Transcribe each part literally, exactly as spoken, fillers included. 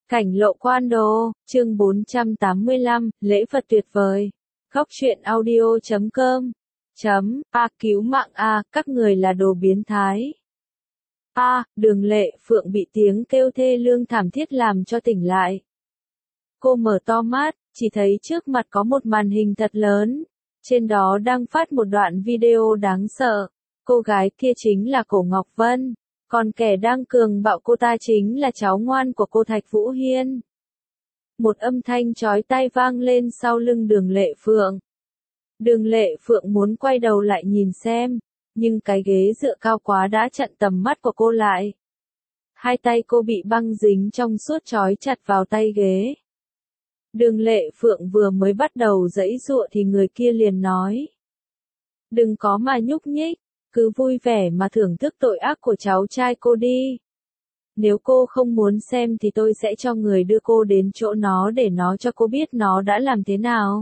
Cảnh lộ quan đồ, chương bốn trăm tám mươi lăm, lễ Phật tuyệt vời. Góc truyện audio chấm com. Chấm, a cứu mạng a, các người là đồ biến thái. A, Đường Lệ Phượng bị tiếng kêu thê lương thảm thiết làm cho tỉnh lại. Cô mở to mắt, chỉ thấy trước mặt có một màn hình thật lớn. Trên đó đang phát một đoạn video đáng sợ. Cô gái kia chính là Cổ Ngọc Vân. Còn kẻ đang cường bạo cô ta chính là cháu ngoan của cô Thạch Vũ Hiên. Một âm thanh chói tai vang lên sau lưng Đường Lệ Phượng. Đường Lệ Phượng muốn quay đầu lại nhìn xem, nhưng cái ghế dựa cao quá đã chặn tầm mắt của cô lại. Hai tay cô bị băng dính trong suốt trói chặt vào tay ghế. Đường Lệ Phượng vừa mới bắt đầu giãy giụa thì người kia liền nói: "Đừng có mà nhúc nhích, cứ vui vẻ mà thưởng thức tội ác của cháu trai cô đi. Nếu cô không muốn xem thì tôi sẽ cho người đưa cô đến chỗ nó để nó cho cô biết nó đã làm thế nào."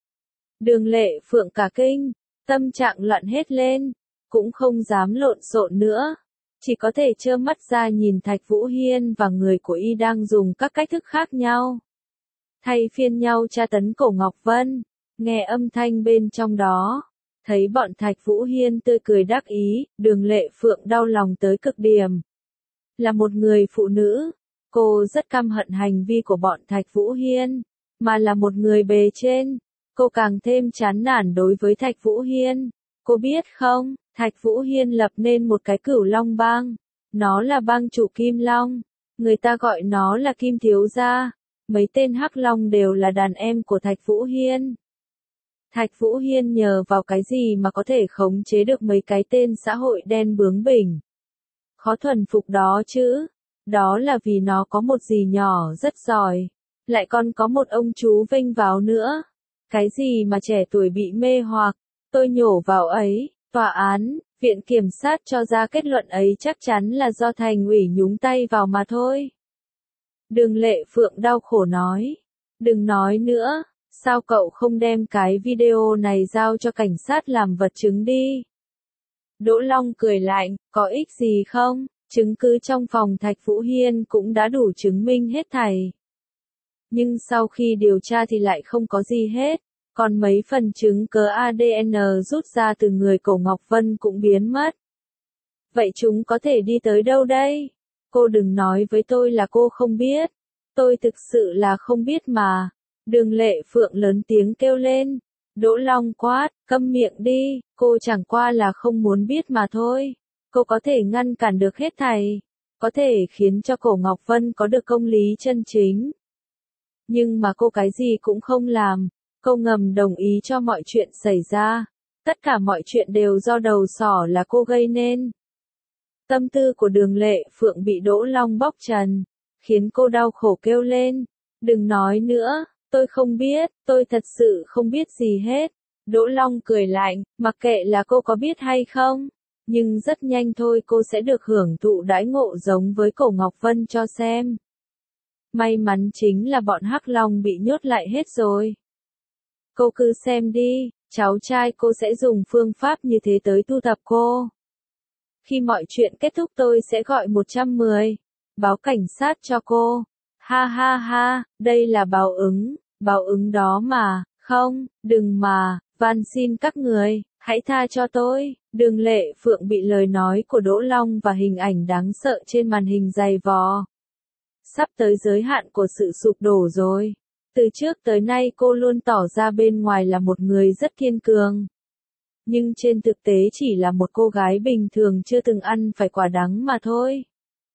Đường Lệ Phượng cả kinh, tâm trạng loạn hết lên, cũng không dám lộn xộn nữa, chỉ có thể trơ mắt ra nhìn Thạch Vũ Hiên và người của y đang dùng các cách thức khác nhau, thay phiên nhau tra tấn Cổ Ngọc Vân. Nghe âm thanh bên trong đó, thấy bọn Thạch Vũ Hiên tươi cười đắc ý, Đường Lệ Phượng đau lòng tới cực điểm. Là một người phụ nữ, cô rất căm hận hành vi của bọn Thạch Vũ Hiên, mà là một người bề trên, cô càng thêm chán nản đối với Thạch Vũ Hiên. Cô biết không, Thạch Vũ Hiên lập nên một cái Cửu Long bang, nó là bang chủ Kim Long, người ta gọi nó là Kim Thiếu Gia, mấy tên Hắc Long đều là đàn em của Thạch Vũ Hiên. Thạch Vũ Hiên nhờ vào cái gì mà có thể khống chế được mấy cái tên xã hội đen bướng bỉnh? Khó thuần phục đó chứ, đó là vì nó có một dì nhỏ rất giỏi, lại còn có một ông chú vênh váo nữa. Cái gì mà trẻ tuổi bị mê hoặc, tôi nhổ vào ấy, tòa án, viện kiểm sát cho ra kết luận ấy chắc chắn là do thành ủy nhúng tay vào mà thôi. Đường Lệ Phượng đau khổ nói, đừng nói nữa, sao cậu không đem cái video này giao cho cảnh sát làm vật chứng đi? Đỗ Long cười lạnh, có ích gì không, chứng cứ trong phòng Thạch Vũ Hiên cũng đã đủ chứng minh hết thảy. Nhưng sau khi điều tra thì lại không có gì hết, còn mấy phần chứng cứ a đê en rút ra từ người Cổ Ngọc Vân cũng biến mất. Vậy chúng có thể đi tới đâu đây? Cô đừng nói với tôi là cô không biết, tôi thực sự là không biết mà. Đường Lệ Phượng lớn tiếng kêu lên. Đỗ Long quát, câm miệng đi, cô chẳng qua là không muốn biết mà thôi. Cô có thể ngăn cản được hết thảy, có thể khiến cho Cổ Ngọc Vân có được công lý chân chính. Nhưng mà cô cái gì cũng không làm, cô ngầm đồng ý cho mọi chuyện xảy ra. Tất cả mọi chuyện đều do đầu sỏ là cô gây nên. Tâm tư của Đường Lệ Phượng bị Đỗ Long bóc trần, khiến cô đau khổ kêu lên. Đừng nói nữa, tôi không biết, tôi thật sự không biết gì hết. Đỗ Long cười lạnh, mặc kệ là cô có biết hay không, nhưng rất nhanh thôi cô sẽ được hưởng thụ đãi ngộ giống với Cổ Ngọc Vân cho xem. May mắn chính là bọn Hắc Long bị nhốt lại hết rồi. Cô cứ xem đi, cháu trai cô sẽ dùng phương pháp như thế tới thu thập cô. Khi mọi chuyện kết thúc tôi sẽ gọi một trăm mười, báo cảnh sát cho cô. Ha ha ha, đây là báo ứng, báo ứng đó mà, không, đừng mà, van xin các người, hãy tha cho tôi. Đường Lệ Phượng bị lời nói của Đỗ Long và hình ảnh đáng sợ trên màn hình dày vò. Sắp tới giới hạn của sự sụp đổ rồi. Từ trước tới nay cô luôn tỏ ra bên ngoài là một người rất kiên cường. Nhưng trên thực tế chỉ là một cô gái bình thường chưa từng ăn phải quả đắng mà thôi.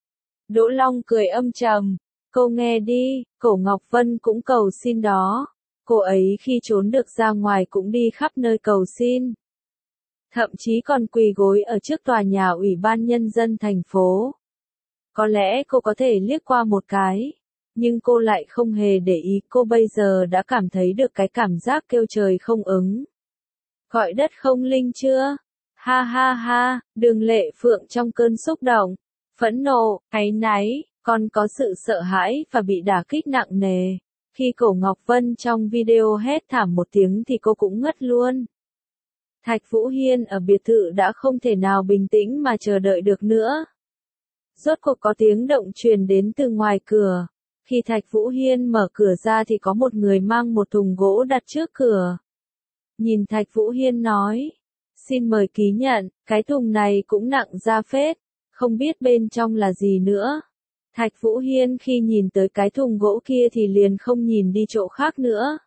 Đỗ Long cười âm trầm. Cô nghe đi, Cổ Ngọc Vân cũng cầu xin đó. Cô ấy khi trốn được ra ngoài cũng đi khắp nơi cầu xin. Thậm chí còn quỳ gối ở trước tòa nhà Ủy ban Nhân dân thành phố. Có lẽ cô có thể liếc qua một cái, nhưng cô lại không hề để ý. Cô bây giờ đã cảm thấy được cái cảm giác kêu trời không ứng, gọi đất không linh chưa? Ha ha ha, Đường Lệ Phượng trong cơn xúc động, phẫn nộ, áy náy, còn có sự sợ hãi và bị đả kích nặng nề. Khi Cổ Ngọc Vân trong video hét thảm một tiếng thì cô cũng ngất luôn. Thạch Vũ Hiên ở biệt thự đã không thể nào bình tĩnh mà chờ đợi được nữa. Rốt cuộc có tiếng động truyền đến từ ngoài cửa, Khi Thạch Vũ Hiên mở cửa ra thì có một người mang một thùng gỗ đặt trước cửa. Nhìn Thạch Vũ Hiên nói, xin mời ký nhận, cái thùng này cũng nặng ra phết, không biết bên trong là gì nữa. Thạch Vũ Hiên khi nhìn tới cái thùng gỗ kia thì liền không nhìn đi chỗ khác nữa.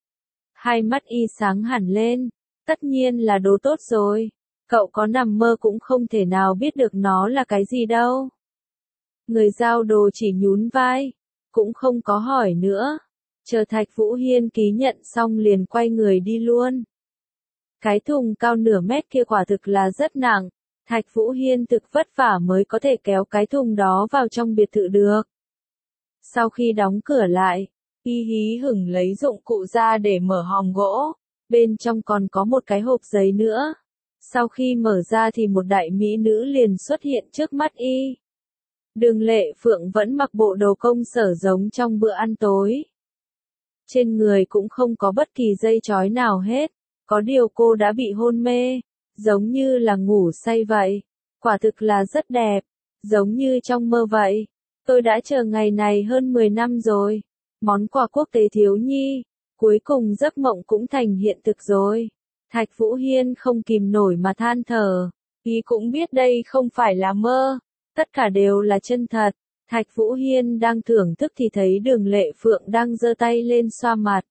Hai mắt y sáng hẳn lên, tất nhiên là đồ tốt rồi, cậu có nằm mơ cũng không thể nào biết được nó là cái gì đâu. Người giao đồ chỉ nhún vai, cũng không có hỏi nữa, chờ Thạch Vũ Hiên ký nhận xong liền quay người đi luôn. Cái thùng cao nửa mét kia quả thực là rất nặng, Thạch Vũ Hiên thực vất vả mới có thể kéo cái thùng đó vào trong biệt thự được. Sau khi đóng cửa lại, y hí hửng lấy dụng cụ ra để mở hòm gỗ, bên trong còn có một cái hộp giấy nữa. Sau khi mở ra thì một đại mỹ nữ liền xuất hiện trước mắt y. Đường Lệ Phượng vẫn mặc bộ đồ công sở giống trong bữa ăn tối. Trên người cũng không có bất kỳ dây chói nào hết, có điều cô đã bị hôn mê, giống như là ngủ say vậy. Quả thực là rất đẹp, giống như trong mơ vậy. Tôi đã chờ ngày này hơn mười năm rồi. Món quà quốc tế thiếu nhi, cuối cùng giấc mộng cũng thành hiện thực rồi. Thạch Vũ Hiên không kìm nổi mà than thở, y cũng biết đây không phải là mơ, tất cả đều là chân thật. Thạch Vũ Hiên đang thưởng thức thì thấy Đường Lệ Phượng đang giơ tay lên xoa mặt.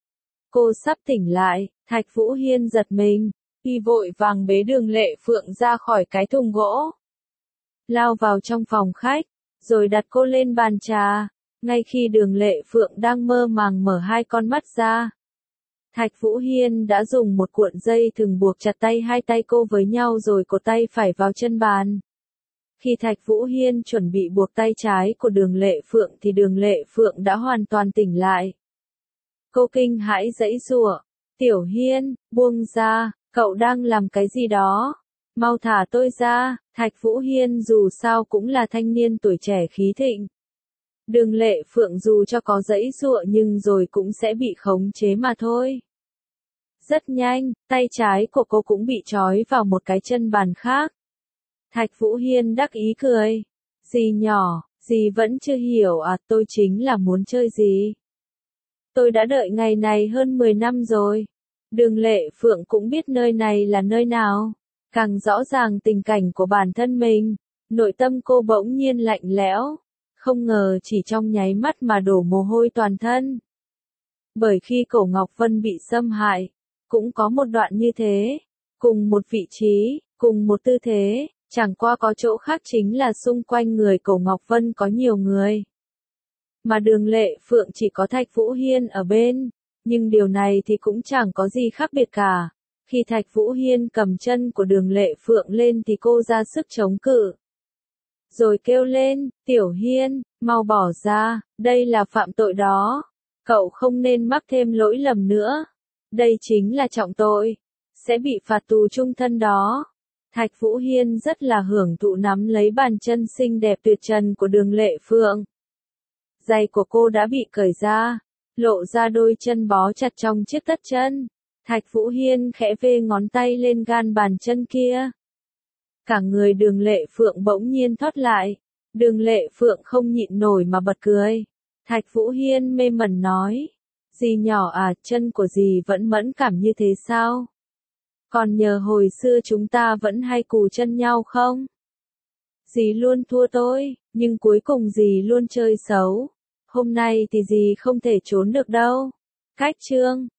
Cô sắp tỉnh lại, Thạch Vũ Hiên giật mình, y vội vàng bế Đường Lệ Phượng ra khỏi cái thùng gỗ, lao vào trong phòng khách, rồi đặt cô lên bàn trà. Ngay khi Đường Lệ Phượng đang mơ màng mở hai con mắt ra, Thạch Vũ Hiên đã dùng một cuộn dây thừng buộc chặt tay hai tay cô với nhau rồi cột tay phải vào chân bàn. Khi Thạch Vũ Hiên chuẩn bị buộc tay trái của Đường Lệ Phượng thì Đường Lệ Phượng đã hoàn toàn tỉnh lại. Cô kinh hãi giãy giụa, "Tiểu Hiên, buông ra, cậu đang làm cái gì đó? Mau thả tôi ra." Thạch Vũ Hiên dù sao cũng là thanh niên tuổi trẻ khí thịnh. Đường Lệ Phượng dù cho có giãy giụa nhưng rồi cũng sẽ bị khống chế mà thôi. Rất nhanh, tay trái của cô cũng bị trói vào một cái chân bàn khác. Thạch Vũ Hiên đắc ý cười. "Dì nhỏ, dì vẫn chưa hiểu à, tôi chính là muốn chơi gì. Tôi đã đợi ngày này hơn mười năm rồi." Đường Lệ Phượng cũng biết nơi này là nơi nào, càng rõ ràng tình cảnh của bản thân mình, nội tâm cô bỗng nhiên lạnh lẽo, không ngờ chỉ trong nháy mắt mà đổ mồ hôi toàn thân. Bởi khi Cổ Ngọc Vân bị xâm hại, cũng có một đoạn như thế, cùng một vị trí, cùng một tư thế, chẳng qua có chỗ khác chính là xung quanh người Cổ Ngọc Vân có nhiều người. Mà Đường Lệ Phượng chỉ có Thạch Vũ Hiên ở bên, nhưng điều này thì cũng chẳng có gì khác biệt cả. Khi Thạch Vũ Hiên cầm chân của Đường Lệ Phượng lên thì cô ra sức chống cự. Rồi kêu lên, "Tiểu Hiên, mau bỏ ra, đây là phạm tội đó. Cậu không nên mắc thêm lỗi lầm nữa. Đây chính là trọng tội, sẽ bị phạt tù chung thân đó." Thạch Vũ Hiên rất là hưởng thụ nắm lấy bàn chân xinh đẹp tuyệt trần của Đường Lệ Phượng. Giày của cô đã bị cởi ra, lộ ra đôi chân bó chặt trong chiếc tất chân. Thạch Vũ Hiên khẽ vê ngón tay lên gan bàn chân kia. Cả người Đường Lệ Phượng bỗng nhiên thoát lại. Đường Lệ Phượng không nhịn nổi mà bật cười. Thạch Vũ Hiên mê mẩn nói, "Dì nhỏ à, chân của dì vẫn mẫn cảm như thế sao? Còn nhờ hồi xưa chúng ta vẫn hay cù chân nhau không? Dì luôn thua tôi, nhưng cuối cùng dì luôn chơi xấu. Hôm nay thì dì không thể trốn được đâu." Cách chương